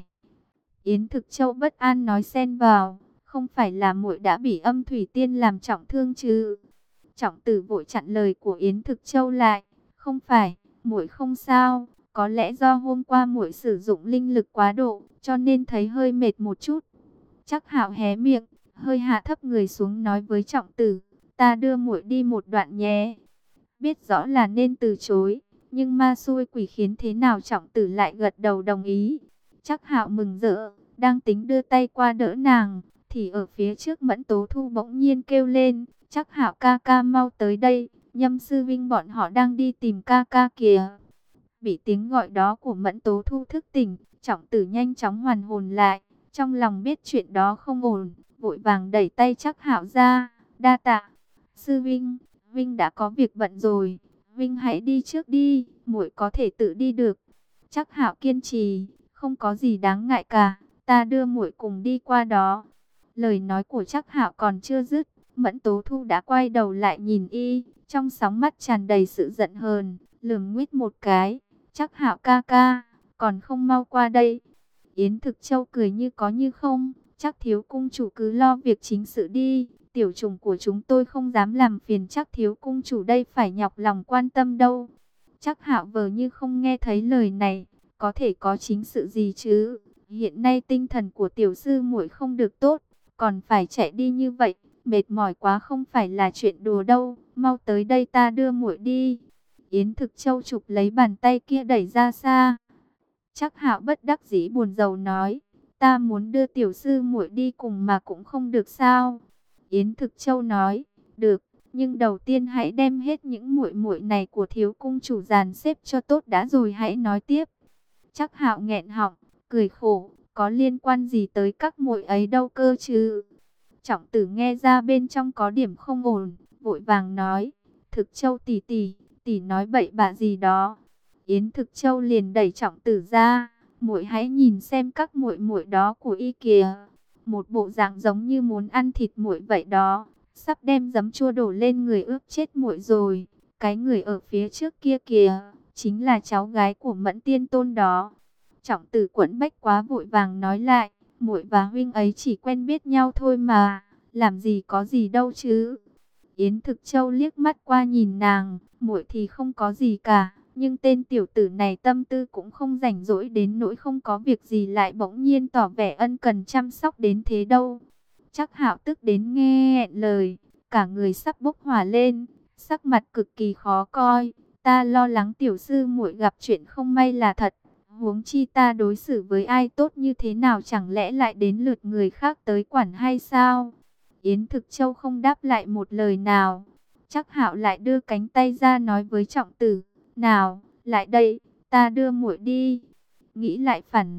Yến Thực Châu bất an nói xen vào, không phải là muội đã bị Âm Thủy Tiên làm trọng thương chứ? Trọng Tử vội chặn lời của Yến Thực Châu lại, không phải, muội không sao, có lẽ do hôm qua muội sử dụng linh lực quá độ, cho nên thấy hơi mệt một chút. Trác Hạo hé miệng, hơi hạ thấp người xuống nói với Trọng Tử, ta đưa muội đi một đoạn nhé. Biết rõ là nên từ chối, nhưng ma xui quỷ khiến thế nào Trọng Tử lại gật đầu đồng ý. Trác Hạo mừng rỡ, đang tính đưa tay qua đỡ nàng, thì ở phía trước Mẫn Tố Thu bỗng nhiên kêu lên, Trác Hạo ca ca mau tới đây, Nhâm sư vinh bọn họ đang đi tìm ca ca kìa. Bị tiếng gọi đó của Mẫn Tố Thu thức tỉnh, Trọng Tử nhanh chóng hoàn hồn lại, trong lòng biết chuyện đó không ổn, vội vàng đẩy tay Trác Hạo ra, đa tạ. Sư vinh, vinh đã có việc bận rồi, vinh hãy đi trước đi, muội có thể tự đi được. Trác Hạo kiên trì, không có gì đáng ngại cả, ta đưa muội cùng đi qua đó. Lời nói của Trác Hạo còn chưa dứt, Mẫn Tố Thu đã quay đầu lại nhìn y, trong sóng mắt tràn đầy sự giận hờn, lườm nguýt một cái. Trác Hạo ca ca, còn không mau qua đây. Yến Thực Châu cười như có như không, Trác thiếu cung chủ cứ lo việc chính sự đi, tiểu trùng của chúng tôi không dám làm phiền Trác thiếu cung chủ đây phải nhọc lòng quan tâm đâu. Trác Hạo vờ như không nghe thấy lời này, có thể có chính sự gì chứ? Hiện nay tinh thần của tiểu sư muội không được tốt, còn phải chạy đi như vậy, mệt mỏi quá không phải là chuyện đùa đâu, mau tới đây ta đưa muội đi. Yến Thực Châu chụp lấy bàn tay kia đẩy ra xa. Trác Hạo bất đắc dĩ buồn rầu nói, ta muốn đưa tiểu sư muội đi cùng mà cũng không được sao? Yến Thực Châu nói, được, nhưng đầu tiên hãy đem hết những muội muội này của thiếu cung chủ dàn xếp cho tốt đã rồi hãy nói tiếp. Trác Hạo nghẹn họng, cười khổ, có liên quan gì tới các muội ấy đâu cơ chứ? Trọng Tử nghe ra bên trong có điểm không ổn, vội vàng nói, Thực Châu tỷ tỷ, tỷ nói bậy bạ gì đó. Yến Thực Châu liền đẩy Trọng Tử ra, muội hãy nhìn xem các muội muội đó của y kìa, một bộ dạng giống như muốn ăn thịt muội vậy đó, sắp đem giấm chua đổ lên người ướp chết muội rồi. Cái người ở phía trước kia kìa, chính là cháu gái của Mẫn Tiên Tôn đó. Trọng Tử quẫn bách quá vội vàng nói lại, muội và huynh ấy chỉ quen biết nhau thôi mà, làm gì có gì đâu chứ. Yến Thực Châu liếc mắt qua nhìn nàng, muội thì không có gì cả, nhưng tên tiểu tử này tâm tư cũng không rảnh rỗi đến nỗi không có việc gì lại bỗng nhiên tỏ vẻ ân cần chăm sóc đến thế đâu. Trác Hạo tức đến nghe nghẹn lời, cả người sắp bốc hỏa lên, sắc mặt cực kỳ khó coi. Ta lo lắng tiểu sư muội gặp chuyện không may là thật, huống chi ta đối xử với ai tốt như thế nào chẳng lẽ lại đến lượt người khác tới quản hay sao? Yến Thực Châu không đáp lại một lời nào. Trác Hạo lại đưa cánh tay ra nói với Trọng Tử, nào, lại đây, ta đưa muội đi. Nghĩ lại phản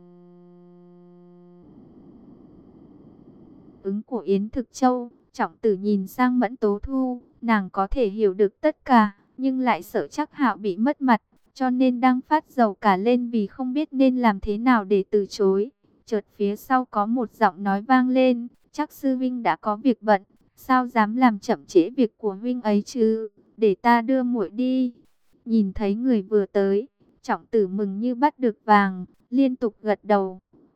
ứng của Yến Thực Châu, Trọng Tử nhìn sang Mẫn Tố Thu, nàng có thể hiểu được tất cả, nhưng lại sợ Trác Hạo bị mất mặt, cho nên đang phát dầu cả lên vì không biết nên làm thế nào để từ chối. Chợt phía sau có một giọng nói vang lên, Trác sư huynh đã có việc bận, sao dám làm chậm trễ việc của huynh ấy chứ, để ta đưa muội đi. Nhìn thấy người vừa tới, Trọng Tử mừng như bắt được vàng, liên tục gật đầu.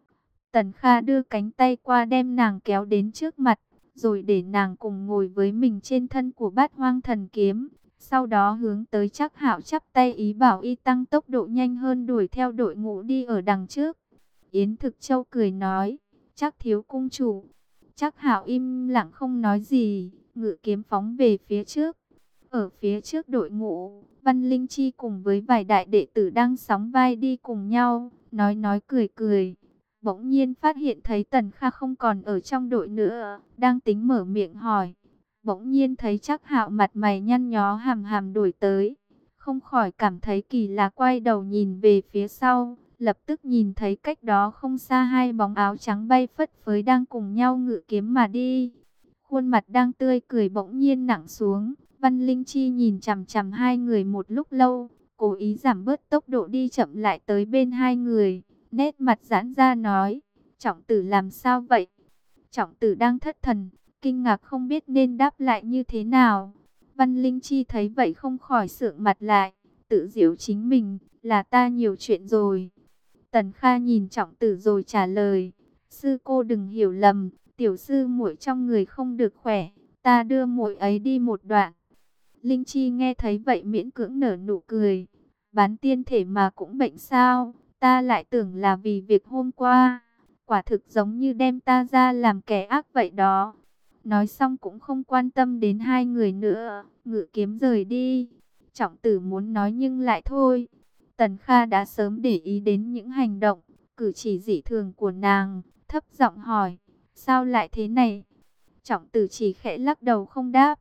Tần Kha đưa cánh tay qua đem nàng kéo đến trước mặt, rồi để nàng cùng ngồi với mình trên thân của Bát Hoang Thần Kiếm. Sau đó hướng tới Trác Hạo chắp tay ý bảo y tăng tốc độ nhanh hơn đuổi theo đội ngũ đi ở đằng trước. Yến Thực Châu cười nói, Trác thiếu cung chủ. Trác Hạo im lặng không nói gì, ngự kiếm phóng về phía trước. Ở phía trước đội ngũ, Văn Linh Chi cùng với vài đại đệ tử đang sóng vai đi cùng nhau, nói nói cười cười. Bỗng nhiên phát hiện thấy Tần Kha không còn ở trong đội nữa, đang tính mở miệng hỏi. Bỗng nhiên thấy Trác Hạo mặt mày nhăn nhó hàm hàm đuổi tới, không khỏi cảm thấy kỳ lạ, quay đầu nhìn về phía sau, lập tức nhìn thấy cách đó không xa hai bóng áo trắng bay phất phới đang cùng nhau ngự kiếm mà đi. Khuôn mặt đang tươi cười bỗng nhiên nặng xuống, Văn Linh Chi nhìn chằm chằm hai người một lúc lâu, cố ý giảm bớt tốc độ đi chậm lại tới bên hai người, nét mặt giãn ra nói, Trọng tử làm sao vậy? Trọng tử đang thất thần, kinh ngạc không biết nên đáp lại như thế nào. Văn Linh Chi thấy vậy không khỏi sượng mặt lại, tự giễu chính mình, là ta nhiều chuyện rồi. Tần Kha nhìn Trọng tử rồi trả lời, sư cô đừng hiểu lầm, tiểu sư muội trong người không được khỏe, ta đưa muội ấy đi một đoạn. Linh Chi nghe thấy vậy miễn cưỡng nở nụ cười, bán tiên thể mà cũng bệnh sao, ta lại tưởng là vì việc hôm qua, quả thực giống như đem ta ra làm kẻ ác vậy đó. Nói xong cũng không quan tâm đến hai người nữa, ngự kiếm rời đi. Trọng tử muốn nói nhưng lại thôi. Tần Kha đã sớm để ý đến những hành động, cử chỉ dị thường của nàng, thấp giọng hỏi, sao lại thế này? Trọng tử chỉ khẽ lắc đầu không đáp.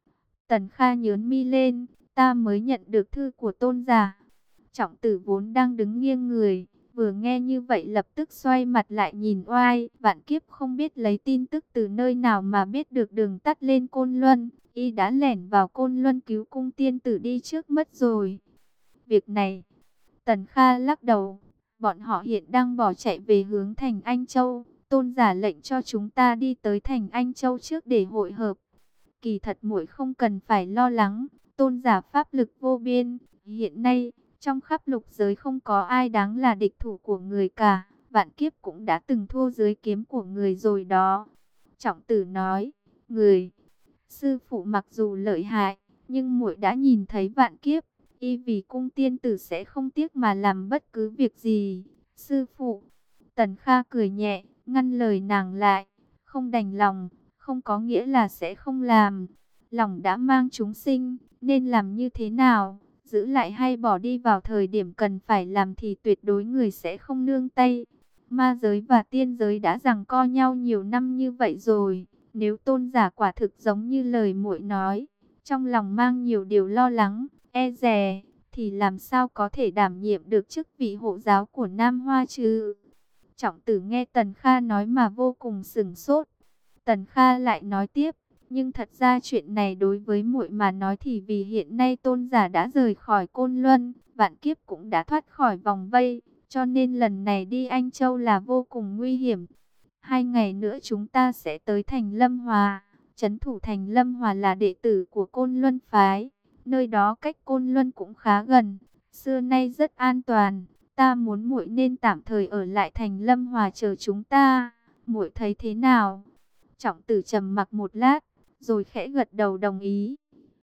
Tần Kha nhướng mi lên, ta mới nhận được thư của tôn giả. Trọng tử vốn đang đứng nghiêng người, vừa nghe như vậy lập tức xoay mặt lại nhìn oai. Vạn kiếp không biết lấy tin tức từ nơi nào mà biết được đường tắt lên Côn Luân. Y đã lẻn vào Côn Luân cứu cung tiên tử đi trước mất rồi. Việc này, Tần Kha lắc đầu, bọn họ hiện đang bỏ chạy về hướng thành Anh Châu. Tôn giả lệnh cho chúng ta đi tới thành Anh Châu trước để hội hợp. Kỳ thật muội không cần phải lo lắng, tôn giả pháp lực vô biên. Hiện nay, trong khắp lục giới không có ai đáng là địch thủ của người cả. Vạn kiếp cũng đã từng thua dưới kiếm của người rồi đó. Trọng tử nói, người, sư phụ mặc dù lợi hại, nhưng muội đã nhìn thấy vạn kiếp. Y vì cung tiên tử sẽ không tiếc mà làm bất cứ việc gì. Sư phụ, Tần Kha cười nhẹ, ngăn lời nàng lại, không đành lòng, không có nghĩa là sẽ không làm. Lòng đã mang chúng sinh, nên làm như thế nào? Giữ lại hay bỏ đi vào thời điểm cần phải làm thì tuyệt đối người sẽ không nương tay. Ma giới và tiên giới đã giằng co nhau nhiều năm như vậy rồi. Nếu tôn giả quả thực giống như lời muội nói, trong lòng mang nhiều điều lo lắng, e dè, thì làm sao có thể đảm nhiệm được chức vị hộ giáo của Nam Hoa chứ? Trọng tử nghe Tần Kha nói mà vô cùng sửng sốt. Tần Kha lại nói tiếp, nhưng thật ra chuyện này đối với muội mà nói thì vì hiện nay tôn giả đã rời khỏi Côn Luân, vạn kiếp cũng đã thoát khỏi vòng vây, cho nên lần này đi Anh Châu là vô cùng nguy hiểm. Hai ngày nữa chúng ta sẽ tới thành Lâm Hòa. Trấn thủ thành Lâm Hòa là đệ tử của Côn Luân phái, nơi đó cách Côn Luân cũng khá gần, xưa nay rất an toàn. Ta muốn muội nên tạm thời ở lại thành Lâm Hòa chờ chúng ta. Muội thấy thế nào? Trọng tử trầm mặc một lát, rồi khẽ gật đầu đồng ý.